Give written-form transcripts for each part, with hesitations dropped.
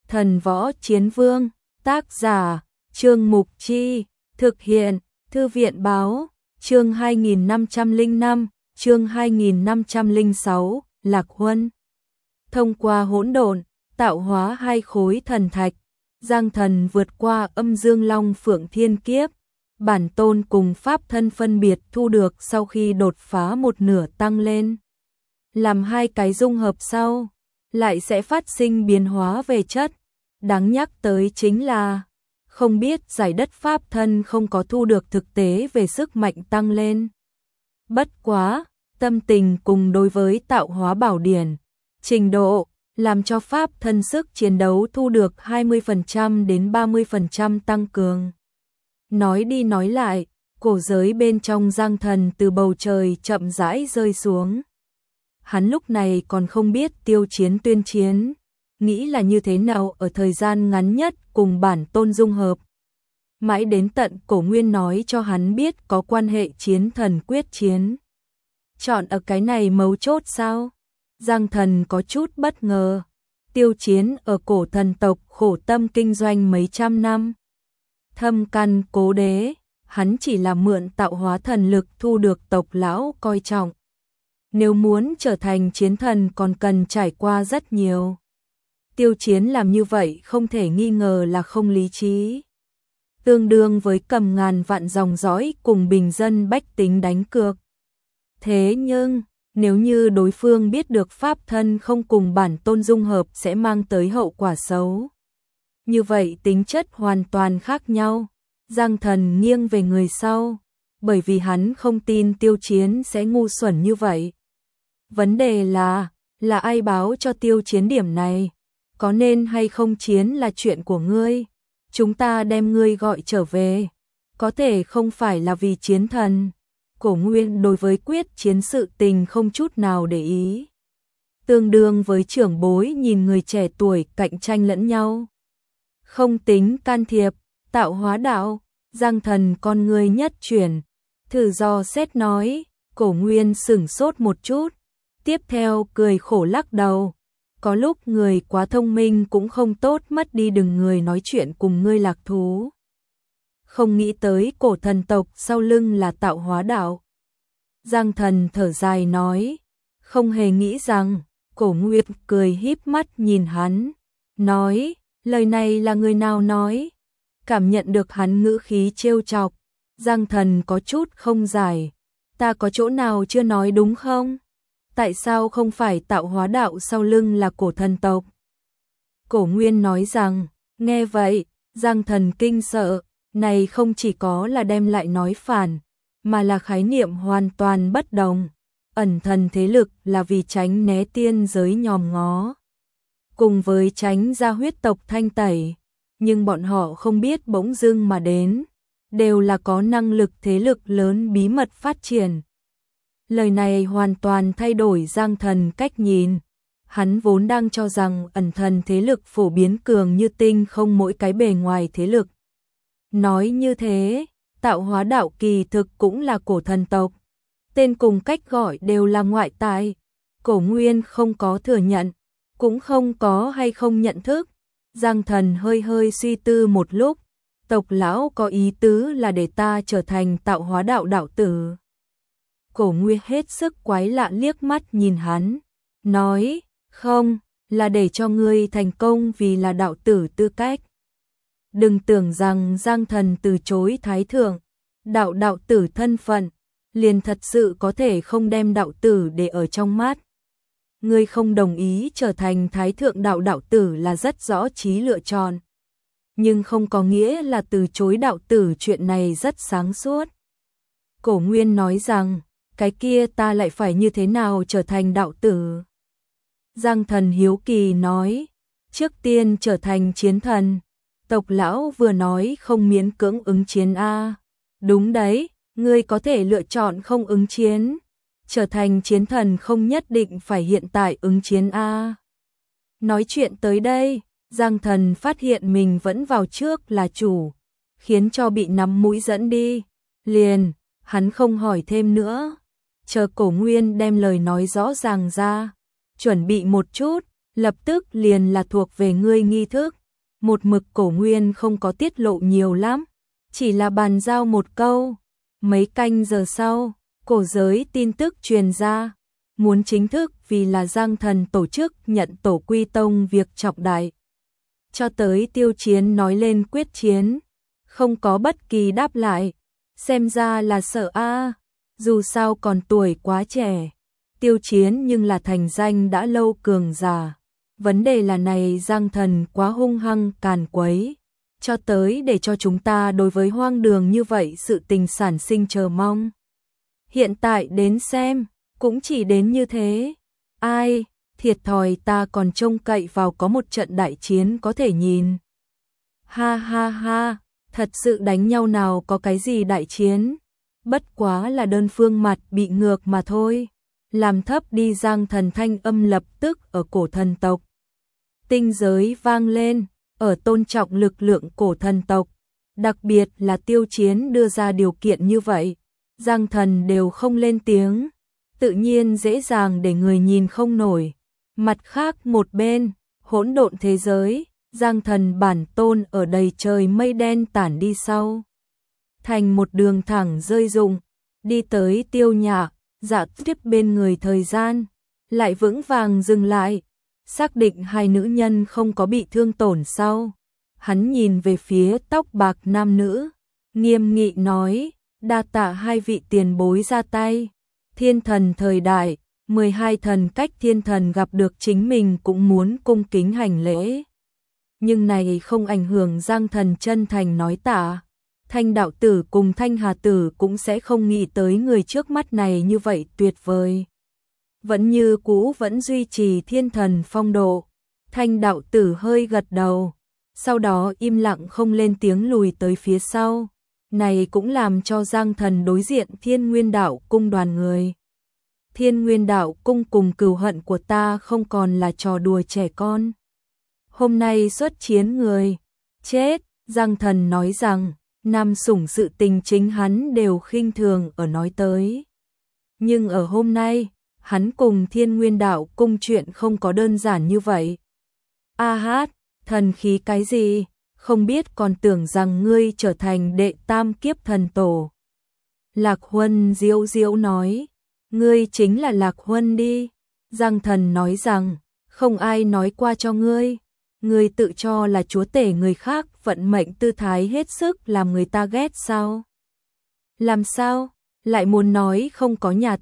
Thần Võ Chiến Vương, tác giả, Trương Mục Chi, thực hiện, Thư viện Báo, chương 2505, chương 2506, Lạc Huân. Thông qua hỗn độn, tạo hóa hai khối thần thạch, Giang Thần vượt qua âm dương long phượng thiên kiếp, bản tôn cùng pháp thân phân biệt thu được sau khi đột phá một nửa tăng lên. Làm hai cái dung hợp sau, lại sẽ phát sinh biến hóa về chất. Đáng nhắc tới chính là, không biết giải đất pháp thân không có thu được thực tế về sức mạnh tăng lên. Bất quá, tâm tình cùng đối với tạo hóa bảo điển, trình độ, làm cho pháp thân sức chiến đấu thu được 20% đến 30% tăng cường. Nói đi nói lại, cổ giới bên trong Giang Thần từ bầu trời chậm rãi rơi xuống. Hắn lúc này còn không biết Tiêu Chiến tuyên chiến, nghĩ là như thế nào ở thời gian ngắn nhất cùng bản tôn dung hợp. Mãi đến tận Cổ Nguyên nói cho hắn biết có quan hệ chiến thần quyết chiến. Chọn ở cái này mấu chốt sao? Giang Thần có chút bất ngờ. Tiêu Chiến ở cổ thần tộc khổ tâm kinh doanh mấy trăm năm. Thâm căn cố đế, hắn chỉ là mượn tạo hóa thần lực thu được tộc lão coi trọng. Nếu muốn trở thành chiến thần còn cần trải qua rất nhiều. Tiêu Chiến làm như vậy không thể nghi ngờ là không lý trí. Tương đương với cầm ngàn vạn dòng dõi cùng bình dân bách tính đánh cược. Thế nhưng, nếu như đối phương biết được pháp thân không cùng bản tôn dung hợp sẽ mang tới hậu quả xấu. Như vậy tính chất hoàn toàn khác nhau. Giang Thần nghiêng về người sau, bởi vì hắn không tin Tiêu Chiến sẽ ngu xuẩn như vậy. Vấn đề là ai báo cho Tiêu Chiến điểm này? Có nên hay không chiến là chuyện của ngươi. Chúng ta đem ngươi gọi trở về. Có thể không phải là vì chiến thần. Cổ Nguyên đối với quyết chiến sự tình không chút nào để ý. Tương đương với trưởng bối nhìn người trẻ tuổi cạnh tranh lẫn nhau. Không tính can thiệp, tạo hóa đạo, Giang Thần con người nhất chuyển. Thử do xét nói, Cổ Nguyên sửng sốt một chút. Tiếp theo cười khổ lắc đầu. Có lúc người quá thông minh cũng không tốt, mất đi đừng người nói chuyện cùng ngươi lạc thú. Không nghĩ tới cổ thần tộc sau lưng là tạo hóa đạo. Giang Thần thở dài nói, không hề nghĩ rằng. Cổ Nguyệt cười híp mắt nhìn hắn, nói, lời này là người nào nói? Cảm nhận được hắn ngữ khí trêu chọc, Giang Thần có chút không giải, ta có chỗ nào chưa nói đúng không? Tại sao không phải tạo hóa đạo sau lưng là cổ thần tộc? Cổ Nguyên nói rằng, nghe vậy, Giang Thần kinh sợ, này không chỉ có là đem lại nói phản, mà là khái niệm hoàn toàn bất đồng. Ẩn thần thế lực là vì tránh né tiên giới nhòm ngó, cùng với tránh ra huyết tộc thanh tẩy, nhưng bọn họ không biết bỗng dưng mà đến, đều là có năng lực thế lực lớn bí mật phát triển. Lời này hoàn toàn thay đổi Giang Thần cách nhìn. Hắn vốn đang cho rằng ẩn thần thế lực phổ biến cường như tinh không mỗi cái bề ngoài thế lực. Nói như thế, tạo hóa đạo kỳ thực cũng là cổ thần tộc. Tên cùng cách gọi đều là ngoại tại. Cổ Nguyên không có thừa nhận, cũng không có hay không nhận thức. Giang Thần hơi hơi suy tư một lúc. Tộc lão có ý tứ là để ta trở thành tạo hóa đạo đạo tử. Cổ Nguyên hết sức quái lạ liếc mắt nhìn hắn, nói, không, là để cho ngươi thành công vì là đạo tử tư cách. Đừng tưởng rằng Giang Thần từ chối thái thượng, đạo tử thân phận, liền thật sự có thể không đem đạo tử để ở trong mắt. Ngươi không đồng ý trở thành thái thượng đạo tử là rất rõ trí lựa chọn. Nhưng không có nghĩa là từ chối đạo tử, chuyện này rất sáng suốt. Cổ Nguyên nói rằng, cái kia ta lại phải như thế nào trở thành đạo tử? Giang Thần hiếu kỳ nói, trước tiên trở thành chiến thần. Tộc lão vừa nói không miễn cưỡng ứng chiến a. Đúng đấy, ngươi có thể lựa chọn không ứng chiến. Trở thành chiến thần không nhất định phải hiện tại ứng chiến a. Nói chuyện tới đây, Giang Thần phát hiện mình vẫn vào trước là chủ, khiến cho bị nắm mũi dẫn đi. Liền, hắn không hỏi thêm nữa. Chờ Cổ Nguyên đem lời nói rõ ràng ra, chuẩn bị một chút, lập tức liền là thuộc về ngươi nghi thức. Một mực Cổ Nguyên không có tiết lộ nhiều lắm, chỉ là bàn giao một câu. Mấy canh giờ sau, cổ giới tin tức truyền ra, muốn chính thức vì là Giang Thần tổ chức nhận tổ quy tông việc trọng đại. Cho tới Tiêu Chiến nói lên quyết chiến, không có bất kỳ đáp lại, xem ra là sợ dù sao còn tuổi quá trẻ. Tiêu Chiến nhưng là thành danh đã lâu cường giả. Vấn đề là này Giang Thần quá hung hăng càn quấy, cho tới để cho chúng ta đối với hoang đường như vậy sự tình sản sinh chờ mong. Hiện tại đến xem, cũng chỉ đến như thế. Ai, thiệt thòi ta còn trông cậy vào có một trận đại chiến có thể nhìn. Ha ha ha, thật sự đánh nhau nào có cái gì đại chiến, bất quá là đơn phương mặt bị ngược mà thôi. Làm thấp đi Giang Thần thanh âm lập tức ở cổ thần tộc tinh giới vang lên, ở tôn trọng lực lượng cổ thần tộc, đặc biệt là Tiêu Chiến đưa ra điều kiện như vậy, Giang Thần đều không lên tiếng, tự nhiên dễ dàng để người nhìn không nổi. Mặt khác một bên, hỗn độn thế giới, Giang Thần bản tôn ở đầy trời mây đen tản đi sau, thành một đường thẳng rơi rụng, đi tới Tiêu Nhạc, Dạ Tiếp bên người thời gian, lại vững vàng dừng lại, xác định hai nữ nhân không có bị thương tổn sau. Hắn nhìn về phía tóc bạc nam nữ, nghiêm nghị nói, đa tạ hai vị tiền bối ra tay. Thiên thần thời đại, 12 thần cách thiên thần gặp được chính mình cũng muốn cung kính hành lễ. Nhưng này không ảnh hưởng Giang Thần chân thành nói tạ. Thanh đạo tử cùng Thanh Hà tử cũng sẽ không nghĩ tới người trước mắt này như vậy tuyệt vời. Vẫn như cũ vẫn duy trì thiên thần phong độ. Thanh đạo tử hơi gật đầu, sau đó im lặng không lên tiếng lùi tới phía sau. Này cũng làm cho Giang Thần đối diện Thiên Nguyên Đạo cung đoàn người. Thiên Nguyên Đạo cung cùng cừu hận của ta không còn là trò đùa trẻ con. Hôm nay xuất chiến người chết, Giang Thần nói rằng Nam Sủng sự tình chính hắn đều khinh thường ở nói tới. Nhưng ở hôm nay, hắn cùng Thiên Nguyên Đạo cung chuyện không có đơn giản như vậy. A hát, thần khí cái gì, không biết còn tưởng rằng ngươi trở thành đệ tam kiếp thần tổ. Lạc Huân diễu diễu nói, ngươi chính là Lạc Huân đi. Giang Thần nói rằng, không ai nói qua cho ngươi. Ngươi tự cho là chúa tể người khác, vận mệnh tư thái hết sức làm người ta ghét sao? Làm sao? Lại muốn nói không có nhà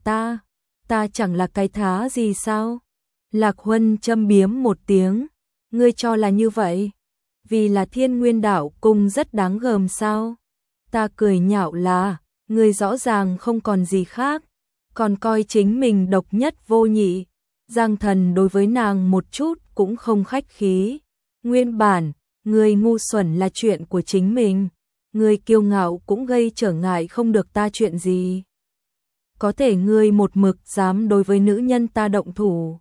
ta chẳng là cái thá gì sao? Lạc Huân châm biếm một tiếng, ngươi cho là như vậy? Vì là Thiên Nguyên Đạo cung rất đáng gờm sao? Ta cười nhạo là, ngươi rõ ràng không còn gì khác, còn coi chính mình độc nhất vô nhị. Giang Thần đối với nàng một chút cũng không khách khí. Nguyên bản, ngươi ngu xuẩn là chuyện của chính mình, ngươi kiêu ngạo cũng gây trở ngại không được ta chuyện gì. Có thể ngươi một mực dám đối với nữ nhân ta động thủ.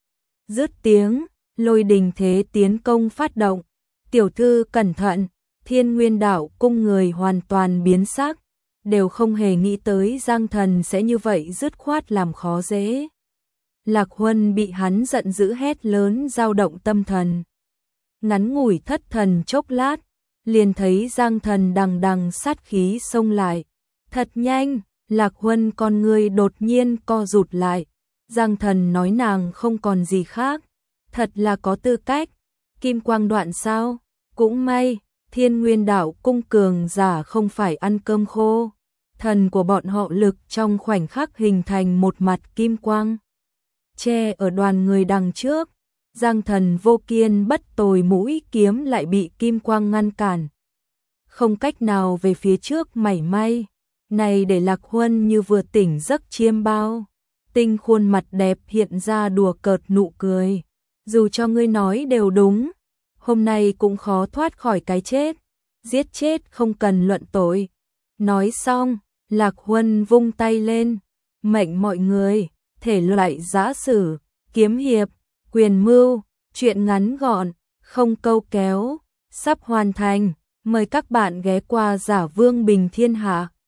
Dứt tiếng, lôi đình thế tiến công phát động. Tiểu thư cẩn thận, Thiên Nguyên Đạo cung người hoàn toàn biến sắc, đều không hề nghĩ tới Giang Thần sẽ như vậy dứt khoát làm khó dễ. Lạc Huân bị hắn giận dữ hét lớn dao động tâm thần. Ngắn ngủi thất thần chốc lát, liền thấy Giang Thần đằng đằng sát khí xông lại. Thật nhanh, Lạc Huân con người đột nhiên co rụt lại. Giang Thần nói nàng không còn gì khác, thật là có tư cách. Kim quang đoạn sao? Cũng may, Thiên Nguyên Đạo cung cường giả không phải ăn cơm khô. Thần của bọn họ lực trong khoảnh khắc hình thành một mặt kim quang, che ở đoàn người đằng trước. Giang Thần vô kiên bất tồi mũi kiếm lại bị kim quang ngăn cản, không cách nào về phía trước mảy may. Này để Lạc Huân như vừa tỉnh giấc chiêm bao, tinh khuôn mặt đẹp hiện ra đùa cợt nụ cười. Dù cho ngươi nói đều đúng, hôm nay cũng khó thoát khỏi cái chết, giết chết không cần luận tội. Nói xong, Lạc Huân vung tay lên, mệnh mọi người, thể loại giã sử, kiếm hiệp, quyền mưu, chuyện ngắn gọn, không câu kéo, sắp hoàn thành. Mời các bạn ghé qua Giả Vương Bình Thiên Hạ.